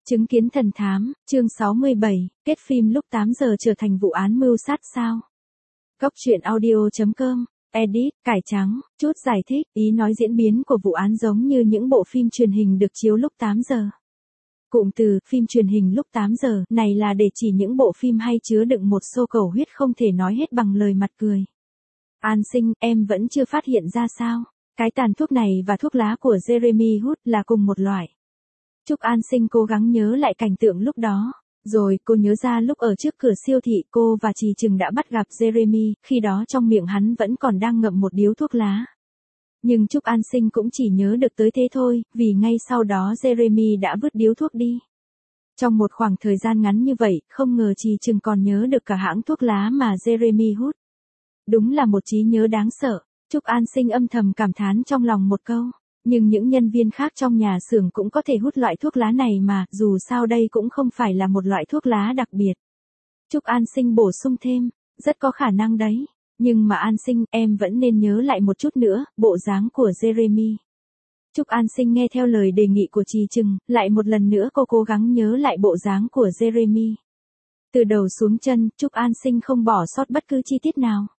Chứng kiến thần thám, chương 67, kết phim lúc 8 giờ trở thành vụ án mưu sát sao? Góc truyện audio.com, edit, cải trắng, chút giải thích, ý nói diễn biến của vụ án giống như những bộ phim truyền hình được chiếu lúc 8 giờ. Cụm từ, phim truyền hình lúc 8 giờ, này là để chỉ những bộ phim hay chứa đựng một xô cầu huyết không thể nói hết bằng lời mặt cười. An Sinh, em vẫn chưa phát hiện ra sao? Cái tàn thuốc này và thuốc lá của Jeremy hút là cùng một loại. Trúc An Sinh cố gắng nhớ lại cảnh tượng lúc đó. Rồi cô nhớ ra lúc ở trước cửa siêu thị cô và Trì Trừng đã bắt gặp Jeremy, khi đó trong miệng hắn vẫn còn đang ngậm một điếu thuốc lá. Nhưng Trúc An Sinh cũng chỉ nhớ được tới thế thôi, vì ngay sau đó Jeremy đã vứt điếu thuốc đi. Trong một khoảng thời gian ngắn như vậy, không ngờ Trì Trừng còn nhớ được cả hãng thuốc lá mà Jeremy hút. Đúng là một trí nhớ đáng sợ. Trúc An Sinh âm thầm cảm thán trong lòng một câu. Nhưng những nhân viên khác trong nhà xưởng cũng có thể hút loại thuốc lá này mà, dù sao đây cũng không phải là một loại thuốc lá đặc biệt. Trúc An Sinh bổ sung thêm, rất có khả năng đấy. Nhưng mà An Sinh, em vẫn nên nhớ lại một chút nữa, bộ dáng của Jeremy. Trúc An Sinh nghe theo lời đề nghị của Trì Trừng, lại một lần nữa cô cố gắng nhớ lại bộ dáng của Jeremy. Từ đầu xuống chân, Trúc An Sinh không bỏ sót bất cứ chi tiết nào.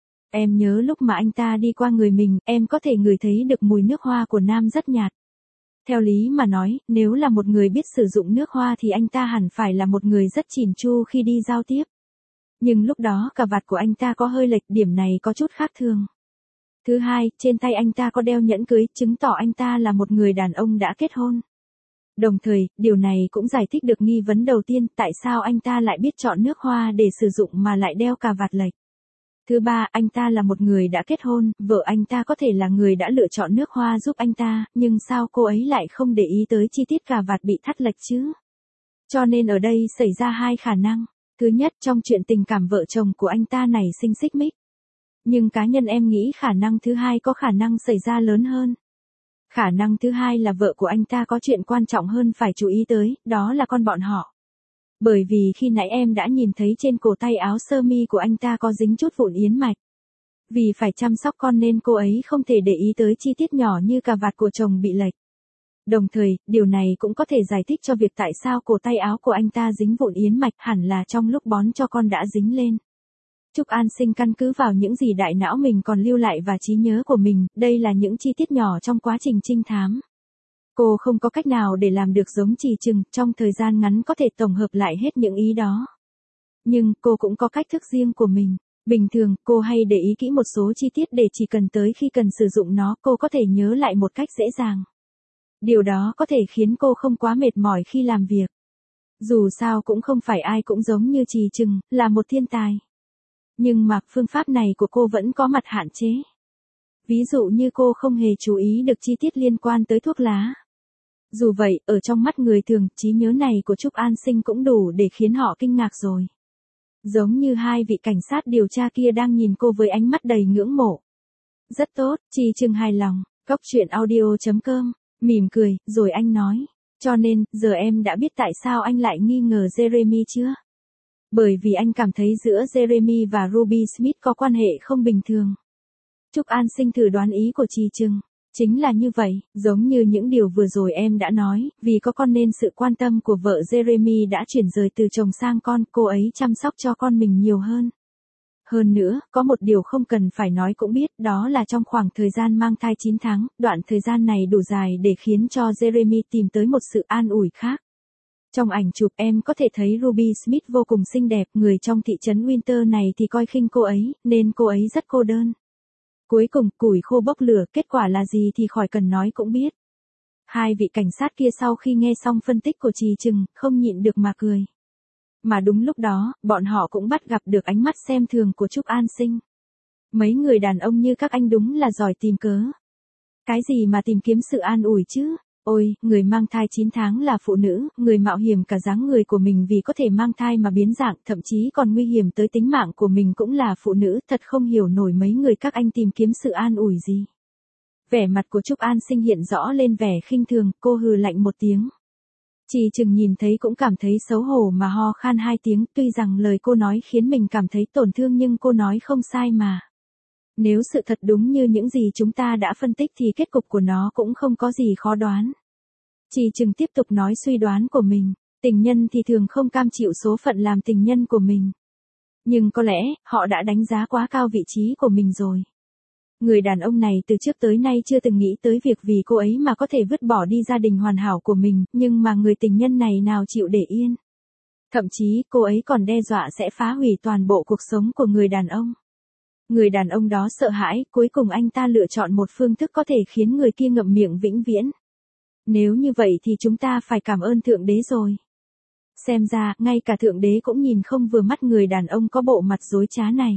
Em nhớ lúc mà anh ta đi qua người mình, em có thể ngửi thấy được mùi nước hoa của nam rất nhạt. Theo lý mà nói, nếu là một người biết sử dụng nước hoa thì anh ta hẳn phải là một người rất chỉn chu khi đi giao tiếp. Nhưng lúc đó cà vạt của anh ta có hơi lệch, điểm này có chút khác thường. Thứ hai, trên tay anh ta có đeo nhẫn cưới, chứng tỏ anh ta là một người đàn ông đã kết hôn. Đồng thời, điều này cũng giải thích được nghi vấn đầu tiên, tại sao anh ta lại biết chọn nước hoa để sử dụng mà lại đeo cà vạt lệch. Thứ ba, anh ta là một người đã kết hôn, vợ anh ta có thể là người đã lựa chọn nước hoa giúp anh ta, nhưng sao cô ấy lại không để ý tới chi tiết cà vạt bị thắt lệch chứ? Cho nên ở đây xảy ra hai khả năng. Thứ nhất, trong chuyện tình cảm vợ chồng của anh ta nảy sinh xích mích. Nhưng cá nhân em nghĩ khả năng thứ hai có khả năng xảy ra lớn hơn. Khả năng thứ hai là vợ của anh ta có chuyện quan trọng hơn phải chú ý tới, đó là con bọn họ. Bởi vì khi nãy em đã nhìn thấy trên cổ tay áo sơ mi của anh ta có dính chút vụn yến mạch. Vì phải chăm sóc con nên cô ấy không thể để ý tới chi tiết nhỏ như cà vạt của chồng bị lệch. Đồng thời, điều này cũng có thể giải thích cho việc tại sao cổ tay áo của anh ta dính vụn yến mạch, hẳn là trong lúc bón cho con đã dính lên. Trúc An Sinh căn cứ vào những gì đại não mình còn lưu lại và trí nhớ của mình, đây là những chi tiết nhỏ trong quá trình trinh thám. Cô không có cách nào để làm được giống Trì Trừng, trong thời gian ngắn có thể tổng hợp lại hết những ý đó. Nhưng, cô cũng có cách thức riêng của mình. Bình thường, cô hay để ý kỹ một số chi tiết để chỉ cần tới khi cần sử dụng nó, cô có thể nhớ lại một cách dễ dàng. Điều đó có thể khiến cô không quá mệt mỏi khi làm việc. Dù sao cũng không phải ai cũng giống như Trì Trừng, là một thiên tài. Nhưng mà, phương pháp này của cô vẫn có mặt hạn chế. Ví dụ như cô không hề chú ý được chi tiết liên quan tới thuốc lá. Dù vậy, ở trong mắt người thường, trí nhớ này của Trúc An Sinh cũng đủ để khiến họ kinh ngạc rồi. Giống như hai vị cảnh sát điều tra kia đang nhìn cô với ánh mắt đầy ngưỡng mộ. Rất tốt, Trì Trừng hài lòng, góc truyện audio.com, mỉm cười, rồi anh nói. Cho nên, giờ em đã biết tại sao anh lại nghi ngờ Jeremy chưa? Bởi vì anh cảm thấy giữa Jeremy và Ruby Smith có quan hệ không bình thường. Trúc An Sinh thử đoán ý của Trì Trừng. Chính là như vậy, giống như những điều vừa rồi em đã nói, vì có con nên sự quan tâm của vợ Jeremy đã chuyển rời từ chồng sang con, cô ấy chăm sóc cho con mình nhiều hơn. Hơn nữa, có một điều không cần phải nói cũng biết, đó là trong khoảng thời gian mang thai 9 tháng, đoạn thời gian này đủ dài để khiến cho Jeremy tìm tới một sự an ủi khác. Trong ảnh chụp em có thể thấy Ruby Smith vô cùng xinh đẹp, người trong thị trấn Winter này thì coi khinh cô ấy, nên cô ấy rất cô đơn. Cuối cùng, củi khô bốc lửa, kết quả là gì thì khỏi cần nói cũng biết. Hai vị cảnh sát kia sau khi nghe xong phân tích của Trì Trừng, không nhịn được mà cười. Mà đúng lúc đó, bọn họ cũng bắt gặp được ánh mắt xem thường của Trúc An Sinh. Mấy người đàn ông như các anh đúng là giỏi tìm cớ. Cái gì mà tìm kiếm sự an ủi chứ? Ôi, người mang thai 9 tháng là phụ nữ, người mạo hiểm cả dáng người của mình vì có thể mang thai mà biến dạng, thậm chí còn nguy hiểm tới tính mạng của mình cũng là phụ nữ, thật không hiểu nổi mấy người các anh tìm kiếm sự an ủi gì. Vẻ mặt của Trúc An Sinh hiện rõ lên vẻ khinh thường, cô hừ lạnh một tiếng. Trì Trừng nhìn thấy cũng cảm thấy xấu hổ mà ho khan 2 tiếng, tuy rằng lời cô nói khiến mình cảm thấy tổn thương nhưng cô nói không sai mà. Nếu sự thật đúng như những gì chúng ta đã phân tích thì kết cục của nó cũng không có gì khó đoán. Trì Trừng tiếp tục nói suy đoán của mình. Tình nhân thì thường không cam chịu số phận làm tình nhân của mình. Nhưng có lẽ, họ đã đánh giá quá cao vị trí của mình rồi. Người đàn ông này từ trước tới nay chưa từng nghĩ tới việc vì cô ấy mà có thể vứt bỏ đi gia đình hoàn hảo của mình, nhưng mà người tình nhân này nào chịu để yên. Thậm chí, cô ấy còn đe dọa sẽ phá hủy toàn bộ cuộc sống của người đàn ông. Người đàn ông đó sợ hãi, cuối cùng anh ta lựa chọn một phương thức có thể khiến người kia ngậm miệng vĩnh viễn. Nếu như vậy thì chúng ta phải cảm ơn Thượng Đế rồi. Xem ra, ngay cả Thượng Đế cũng nhìn không vừa mắt người đàn ông có bộ mặt dối trá này.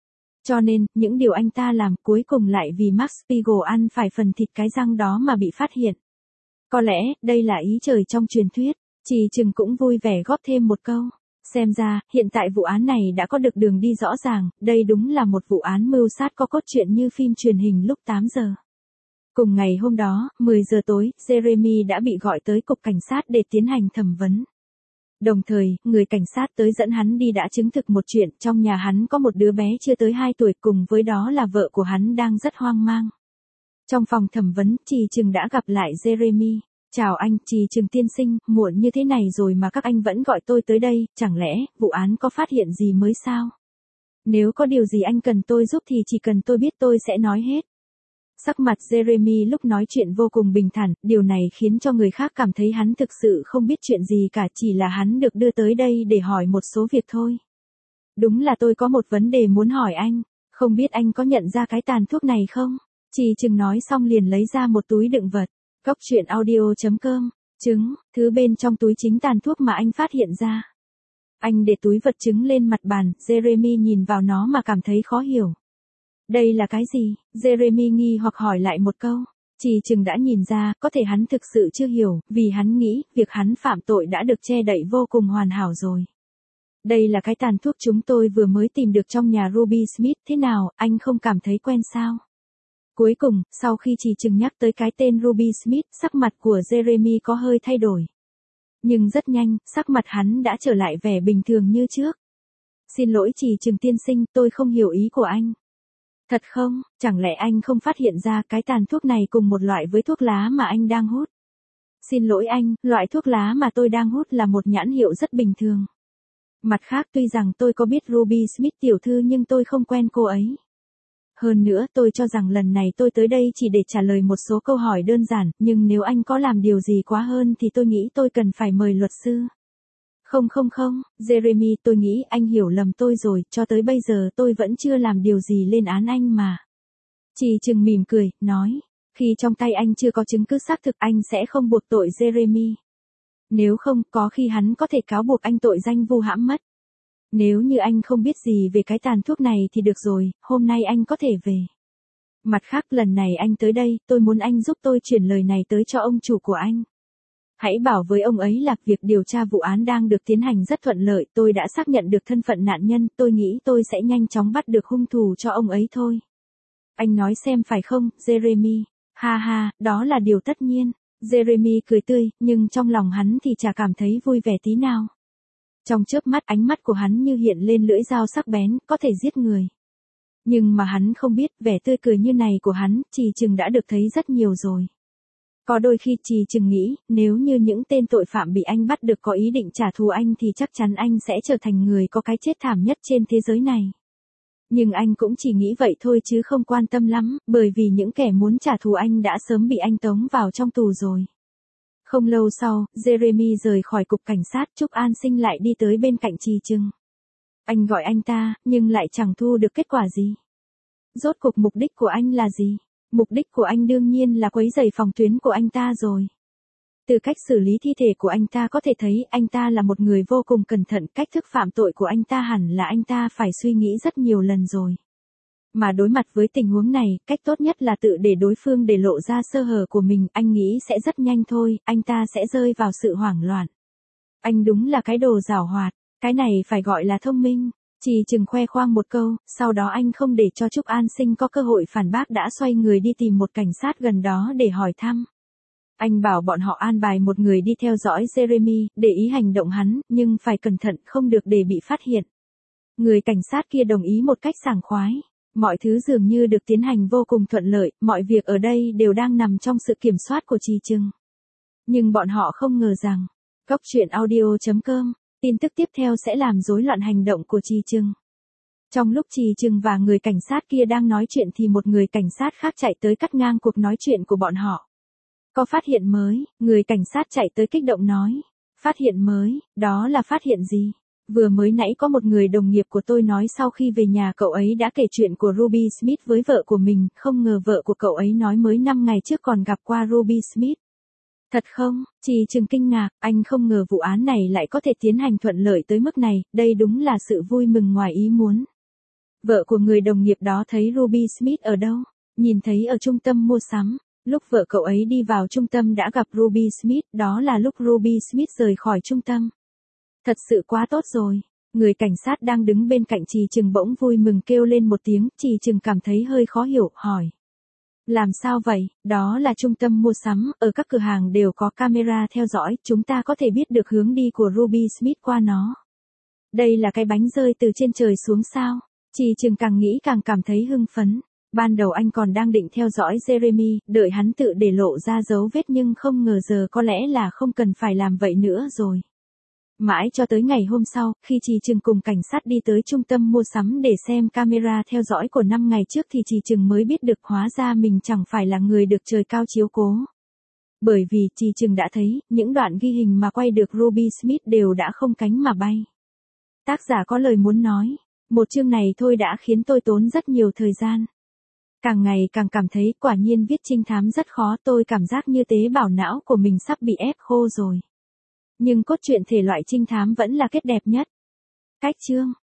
Cho nên, những điều anh ta làm cuối cùng lại vì Max Spiegel ăn phải phần thịt cái răng đó mà bị phát hiện. Có lẽ, đây là ý trời trong truyền thuyết. Chị Trừng cũng vui vẻ góp thêm một câu. Xem ra, hiện tại vụ án này đã có được đường đi rõ ràng, đây đúng là một vụ án mưu sát có cốt truyện như phim truyền hình lúc 8 giờ. Cùng ngày hôm đó, 10 giờ tối, Jeremy đã bị gọi tới cục cảnh sát để tiến hành thẩm vấn. Đồng thời, người cảnh sát tới dẫn hắn đi đã chứng thực một chuyện, trong nhà hắn có một đứa bé chưa tới 2 tuổi, cùng với đó là vợ của hắn đang rất hoang mang. Trong phòng thẩm vấn, chị Trừng đã gặp lại Jeremy. Chào anh, chị Trừng tiên sinh, muộn như thế này rồi mà các anh vẫn gọi tôi tới đây, chẳng lẽ, vụ án có phát hiện gì mới sao? Nếu có điều gì anh cần tôi giúp thì chỉ cần tôi biết tôi sẽ nói hết. Sắc mặt Jeremy lúc nói chuyện vô cùng bình thản, điều này khiến cho người khác cảm thấy hắn thực sự không biết chuyện gì cả, chỉ là hắn được đưa tới đây để hỏi một số việc thôi. Đúng là tôi có một vấn đề muốn hỏi anh, không biết anh có nhận ra cái tàn thuốc này không? Chị Trừng nói xong liền lấy ra một túi đựng vật. Cóc truyện audio.com, trứng, thứ bên trong túi chính tàn thuốc mà anh phát hiện ra. Anh để túi vật chứng lên mặt bàn, Jeremy nhìn vào nó mà cảm thấy khó hiểu. Đây là cái gì? Jeremy nghi hoặc hỏi lại một câu. Chị Trừng đã nhìn ra, có thể hắn thực sự chưa hiểu, vì hắn nghĩ, việc hắn phạm tội đã được che đậy vô cùng hoàn hảo rồi. Đây là cái tàn thuốc chúng tôi vừa mới tìm được trong nhà Ruby Smith, thế nào, anh không cảm thấy quen sao? Cuối cùng, sau khi chị Trừng nhắc tới cái tên Ruby Smith, sắc mặt của Jeremy có hơi thay đổi. Nhưng rất nhanh, sắc mặt hắn đã trở lại vẻ bình thường như trước. Xin lỗi chị Trừng tiên sinh, tôi không hiểu ý của anh. Thật không, chẳng lẽ anh không phát hiện ra cái tàn thuốc này cùng một loại với thuốc lá mà anh đang hút? Xin lỗi anh, loại thuốc lá mà tôi đang hút là một nhãn hiệu rất bình thường. Mặt khác tuy rằng tôi có biết Ruby Smith tiểu thư nhưng tôi không quen cô ấy. Hơn nữa tôi cho rằng lần này tôi tới đây chỉ để trả lời một số câu hỏi đơn giản, nhưng nếu anh có làm điều gì quá hơn thì tôi nghĩ tôi cần phải mời luật sư. Không, Jeremy, tôi nghĩ anh hiểu lầm tôi rồi, cho tới bây giờ tôi vẫn chưa làm điều gì lên án anh mà. Chị Trừng mỉm cười, nói, khi trong tay anh chưa có chứng cứ xác thực anh sẽ không buộc tội Jeremy. Nếu không, có khi hắn có thể cáo buộc anh tội danh vu hãm mất. Nếu như anh không biết gì về cái tàn thuốc này thì được rồi, hôm nay anh có thể về. Mặt khác lần này anh tới đây, tôi muốn anh giúp tôi chuyển lời này tới cho ông chủ của anh. Hãy bảo với ông ấy là việc điều tra vụ án đang được tiến hành rất thuận lợi, tôi đã xác nhận được thân phận nạn nhân, tôi nghĩ tôi sẽ nhanh chóng bắt được hung thủ cho ông ấy thôi. Anh nói xem phải không, Jeremy? Ha ha, đó là điều tất nhiên. Jeremy cười tươi, nhưng trong lòng hắn thì chả cảm thấy vui vẻ tí nào. Trong chớp mắt ánh mắt của hắn như hiện lên lưỡi dao sắc bén, có thể giết người. Nhưng mà hắn không biết, vẻ tươi cười như này của hắn, chị Trừng đã được thấy rất nhiều rồi. Có đôi khi chị Trừng nghĩ, nếu như những tên tội phạm bị anh bắt được có ý định trả thù anh thì chắc chắn anh sẽ trở thành người có cái chết thảm nhất trên thế giới này. Nhưng anh cũng chỉ nghĩ vậy thôi chứ không quan tâm lắm, bởi vì những kẻ muốn trả thù anh đã sớm bị anh tống vào trong tù rồi. Không lâu sau, Jeremy rời khỏi cục cảnh sát, Trúc An Sinh lại đi tới bên cạnh chị Trừng. Anh gọi anh ta, nhưng lại chẳng thu được kết quả gì. Rốt cuộc mục đích của anh là gì? Mục đích của anh đương nhiên là quấy rầy phòng tuyến của anh ta rồi. Từ cách xử lý thi thể của anh ta có thể thấy anh ta là một người vô cùng cẩn thận, cách thức phạm tội của anh ta hẳn là anh ta phải suy nghĩ rất nhiều lần rồi. Mà đối mặt với tình huống này, cách tốt nhất là tự để đối phương để lộ ra sơ hở của mình, anh nghĩ sẽ rất nhanh thôi, anh ta sẽ rơi vào sự hoảng loạn. Anh đúng là cái đồ giảo hoạt, cái này phải gọi là thông minh. Chị Trừng khoe khoang một câu, sau đó anh không để cho Trúc An Sinh có cơ hội phản bác đã xoay người đi tìm một cảnh sát gần đó để hỏi thăm. Anh bảo bọn họ an bài một người đi theo dõi Jeremy, để ý hành động hắn, nhưng phải cẩn thận không được để bị phát hiện. Người cảnh sát kia đồng ý một cách sảng khoái. Mọi thứ dường như được tiến hành vô cùng thuận lợi, mọi việc ở đây đều đang nằm trong sự kiểm soát của chị Trừng. Nhưng bọn họ không ngờ rằng, Cốc truyện audio.com, tin tức tiếp theo sẽ làm rối loạn hành động của Trì Trừng. Trong lúc Trì Trừng và người cảnh sát kia đang nói chuyện thì một người cảnh sát khác chạy tới cắt ngang cuộc nói chuyện của bọn họ. Có phát hiện mới, người cảnh sát chạy tới kích động nói. Phát hiện mới, đó là phát hiện gì? Vừa mới nãy có một người đồng nghiệp của tôi nói sau khi về nhà cậu ấy đã kể chuyện của Ruby Smith với vợ của mình, không ngờ vợ của cậu ấy nói mới 5 ngày trước còn gặp qua Ruby Smith. Thật không? Trì Trừng kinh ngạc, anh không ngờ vụ án này lại có thể tiến hành thuận lợi tới mức này, đây đúng là sự vui mừng ngoài ý muốn. Vợ của người đồng nghiệp đó thấy Ruby Smith ở đâu? Nhìn thấy ở trung tâm mua sắm. Lúc vợ cậu ấy đi vào trung tâm đã gặp Ruby Smith, đó là lúc Ruby Smith rời khỏi trung tâm. Thật sự quá tốt rồi. Người cảnh sát đang đứng bên cạnh Trì Trừng bỗng vui mừng kêu lên một tiếng, Trì Trừng cảm thấy hơi khó hiểu, hỏi. Làm sao vậy? Đó là trung tâm mua sắm, ở các cửa hàng đều có camera theo dõi, chúng ta có thể biết được hướng đi của Ruby Smith qua nó. Đây là cái bánh rơi từ trên trời xuống sao? Trì Trừng càng nghĩ càng cảm thấy hưng phấn. Ban đầu anh còn đang định theo dõi Jeremy, đợi hắn tự để lộ ra dấu vết nhưng không ngờ giờ có lẽ là không cần phải làm vậy nữa rồi. Mãi cho tới ngày hôm sau, khi Trì Trừng cùng cảnh sát đi tới trung tâm mua sắm để xem camera theo dõi của 5 ngày trước thì Trì Trừng mới biết được hóa ra mình chẳng phải là người được trời cao chiếu cố. Bởi vì Trì Trừng đã thấy, những đoạn ghi hình mà quay được Ruby Smith đều đã không cánh mà bay. Tác giả có lời muốn nói, một chương này thôi đã khiến tôi tốn rất nhiều thời gian. Càng ngày càng cảm thấy quả nhiên viết trinh thám rất khó, tôi cảm giác như tế bào não của mình sắp bị ép khô rồi. Nhưng cốt truyện thể loại trinh thám vẫn là kết đẹp nhất. Cách chương